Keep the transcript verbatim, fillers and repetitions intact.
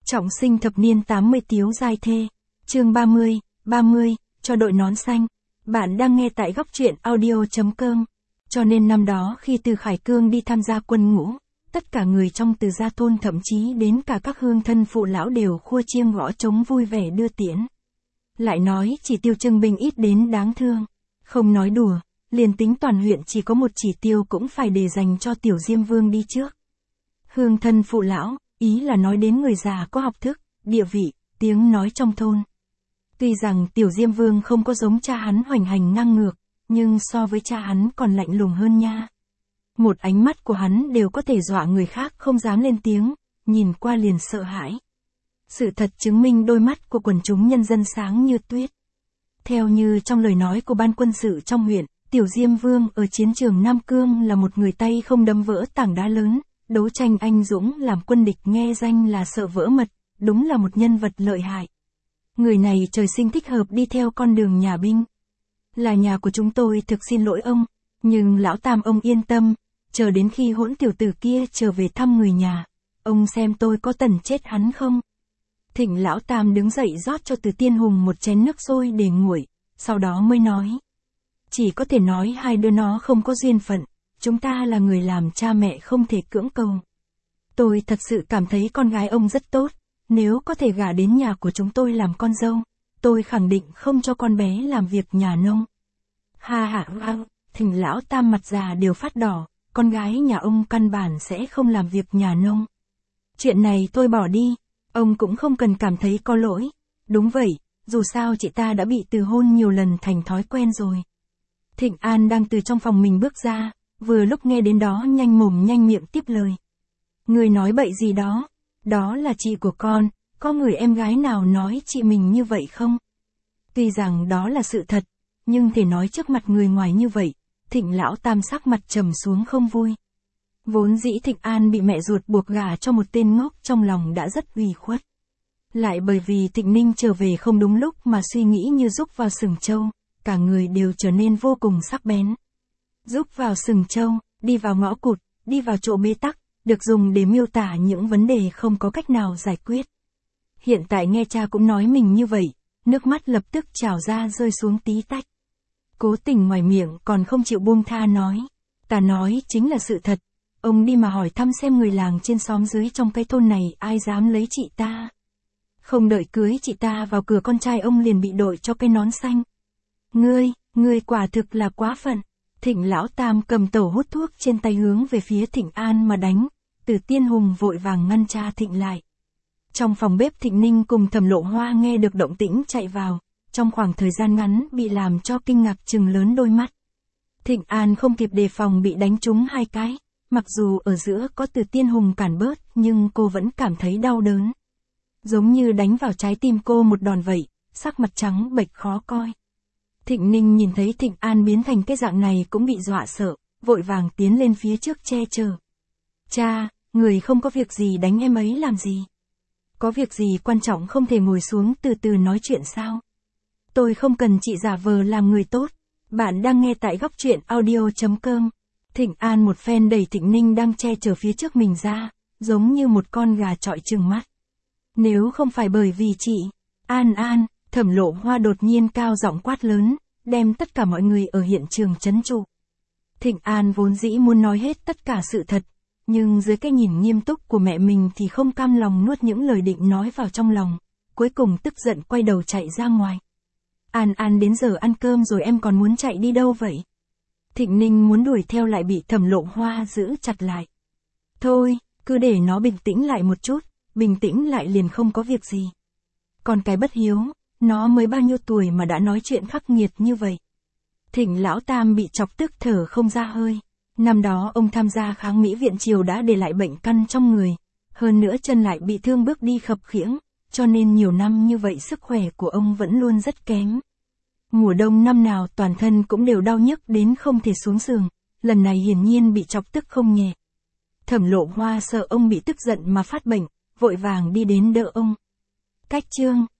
Trọng sinh thập niên tám mươi tiếu giai thê. Chương ba mươi, ba mươi, cho đội nón xanh. Bạn đang nghe tại góc truyện audio chấm com. Cho nên năm đó khi Từ Khải Cương đi tham gia quân ngũ, tất cả người trong Từ gia thôn thậm chí đến cả các hương thân phụ lão đều khua chiêng gõ trống vui vẻ đưa tiễn. Lại nói chỉ tiêu trưng binh ít đến đáng thương. Không nói đùa, liền tính toàn huyện chỉ có một chỉ tiêu cũng phải để dành cho Tiểu Diêm Vương đi trước. Hương thân phụ lão, ý là nói đến người già có học thức, địa vị, tiếng nói trong thôn. Tuy rằng Tiểu Diêm Vương không có giống cha hắn hoành hành ngang ngược, nhưng so với cha hắn còn lạnh lùng hơn nha. Một ánh mắt của hắn đều có thể dọa người khác không dám lên tiếng, nhìn qua liền sợ hãi. Sự thật chứng minh đôi mắt của quần chúng nhân dân sáng như tuyết. Theo như trong lời nói của ban quân sự trong huyện, Tiểu Diêm Vương ở chiến trường Nam Cương là một người tay không đấm vỡ tảng đá lớn, đấu tranh anh dũng làm quân địch nghe danh là sợ vỡ mật, đúng là một nhân vật lợi hại. Người này trời sinh thích hợp đi theo con đường nhà binh. Là nhà của chúng tôi thực xin lỗi ông, nhưng lão Tam ông yên tâm, chờ đến khi hỗn tiểu tử kia trở về thăm người nhà, ông xem tôi có tần chết hắn không. Thỉnh lão Tam đứng dậy rót cho Từ Tiên Hùng một chén nước sôi để nguội, sau đó mới nói. Chỉ có thể nói hai đứa nó không có duyên phận, chúng ta là người làm cha mẹ không thể cưỡng cầu. Tôi thật sự cảm thấy con gái ông rất tốt, nếu có thể gả đến nhà của chúng tôi làm con dâu, tôi khẳng định không cho con bé làm việc nhà nông. Ha ha ha, thỉnh lão Tam mặt già đều phát đỏ, con gái nhà ông căn bản sẽ không làm việc nhà nông. Chuyện này tôi bỏ đi, ông cũng không cần cảm thấy có lỗi. Đúng vậy, dù sao chị ta đã bị từ hôn nhiều lần thành thói quen rồi. Thịnh An đang từ trong phòng mình bước ra, vừa lúc nghe đến đó nhanh mồm nhanh miệng tiếp lời. Người nói bậy gì đó, đó là chị của con, có người em gái nào nói chị mình như vậy không? Tuy rằng đó là sự thật, nhưng thể nói trước mặt người ngoài như vậy, Thịnh lão Tam sắc mặt trầm xuống không vui. Vốn dĩ Thịnh An bị mẹ ruột buộc gả cho một tên ngốc trong lòng đã rất ủy khuất. Lại bởi vì Thịnh Ninh trở về không đúng lúc mà suy nghĩ như rúc vào sừng trâu, cả người đều trở nên vô cùng sắc bén. Rúc vào sừng trâu, đi vào ngõ cụt, đi vào chỗ bế tắc, được dùng để miêu tả những vấn đề không có cách nào giải quyết. Hiện tại nghe cha cũng nói mình như vậy, nước mắt lập tức trào ra rơi xuống tí tách. Cố tình ngoài miệng còn không chịu buông tha nói. Ta nói chính là sự thật, ông đi mà hỏi thăm xem người làng trên xóm dưới trong cái thôn này ai dám lấy chị ta. Không đợi cưới chị ta vào cửa con trai ông liền bị đội cho cái nón xanh. Ngươi, ngươi quả thực là quá phận. Thịnh lão Tam cầm tẩu hút thuốc trên tay hướng về phía Thịnh An mà đánh, Từ Tiên Hùng vội vàng ngăn cha Thịnh lại. Trong phòng bếp Thịnh Ninh cùng Thẩm Lộ Hoa nghe được động tĩnh chạy vào, trong khoảng thời gian ngắn bị làm cho kinh ngạc trừng lớn đôi mắt. Thịnh An không kịp đề phòng bị đánh trúng hai cái, mặc dù ở giữa có Từ Tiên Hùng cản bớt nhưng cô vẫn cảm thấy đau đớn. Giống như đánh vào trái tim cô một đòn vậy, sắc mặt trắng bệch khó coi. Thịnh Ninh nhìn thấy Thịnh An biến thành cái dạng này cũng bị dọa sợ, vội vàng tiến lên phía trước che chở. Cha, người không có việc gì đánh em ấy làm gì? Có việc gì quan trọng không thể ngồi xuống từ từ nói chuyện sao? Tôi không cần chị giả vờ làm người tốt. Bạn đang nghe tại góc truyện audio chấm com. Thịnh An một phen đẩy Thịnh Ninh đang che chở phía trước mình ra, giống như một con gà trọi trừng mắt. Nếu không phải bởi vì chị, An An, Thẩm Lộ Hoa đột nhiên cao giọng quát lớn, đem tất cả mọi người ở hiện trường trấn trụ. Thịnh An vốn dĩ muốn nói hết tất cả sự thật, nhưng dưới cái nhìn nghiêm túc của mẹ mình thì không cam lòng nuốt những lời định nói vào trong lòng, cuối cùng tức giận quay đầu chạy ra ngoài. An An đến giờ ăn cơm rồi em còn muốn chạy đi đâu vậy? Thịnh Ninh muốn đuổi theo lại bị Thẩm Lộ Hoa giữ chặt lại. Thôi, cứ để nó bình tĩnh lại một chút, bình tĩnh lại liền không có việc gì. Còn cái bất hiếu, nó mới bao nhiêu tuổi mà đã nói chuyện khắc nghiệt như vậy. Thịnh lão Tam bị chọc tức thở không ra hơi. Năm đó ông tham gia kháng Mỹ viện triều đã để lại bệnh căn trong người, hơn nữa chân lại bị thương bước đi khập khiễng, cho nên nhiều năm như vậy sức khỏe của ông vẫn luôn rất kém. Mùa đông năm nào toàn thân cũng đều đau nhức đến không thể xuống giường, lần này hiển nhiên bị chọc tức không nhẹ. Thẩm Lộ Hoa sợ ông bị tức giận mà phát bệnh, vội vàng đi đến đỡ ông. Cách chương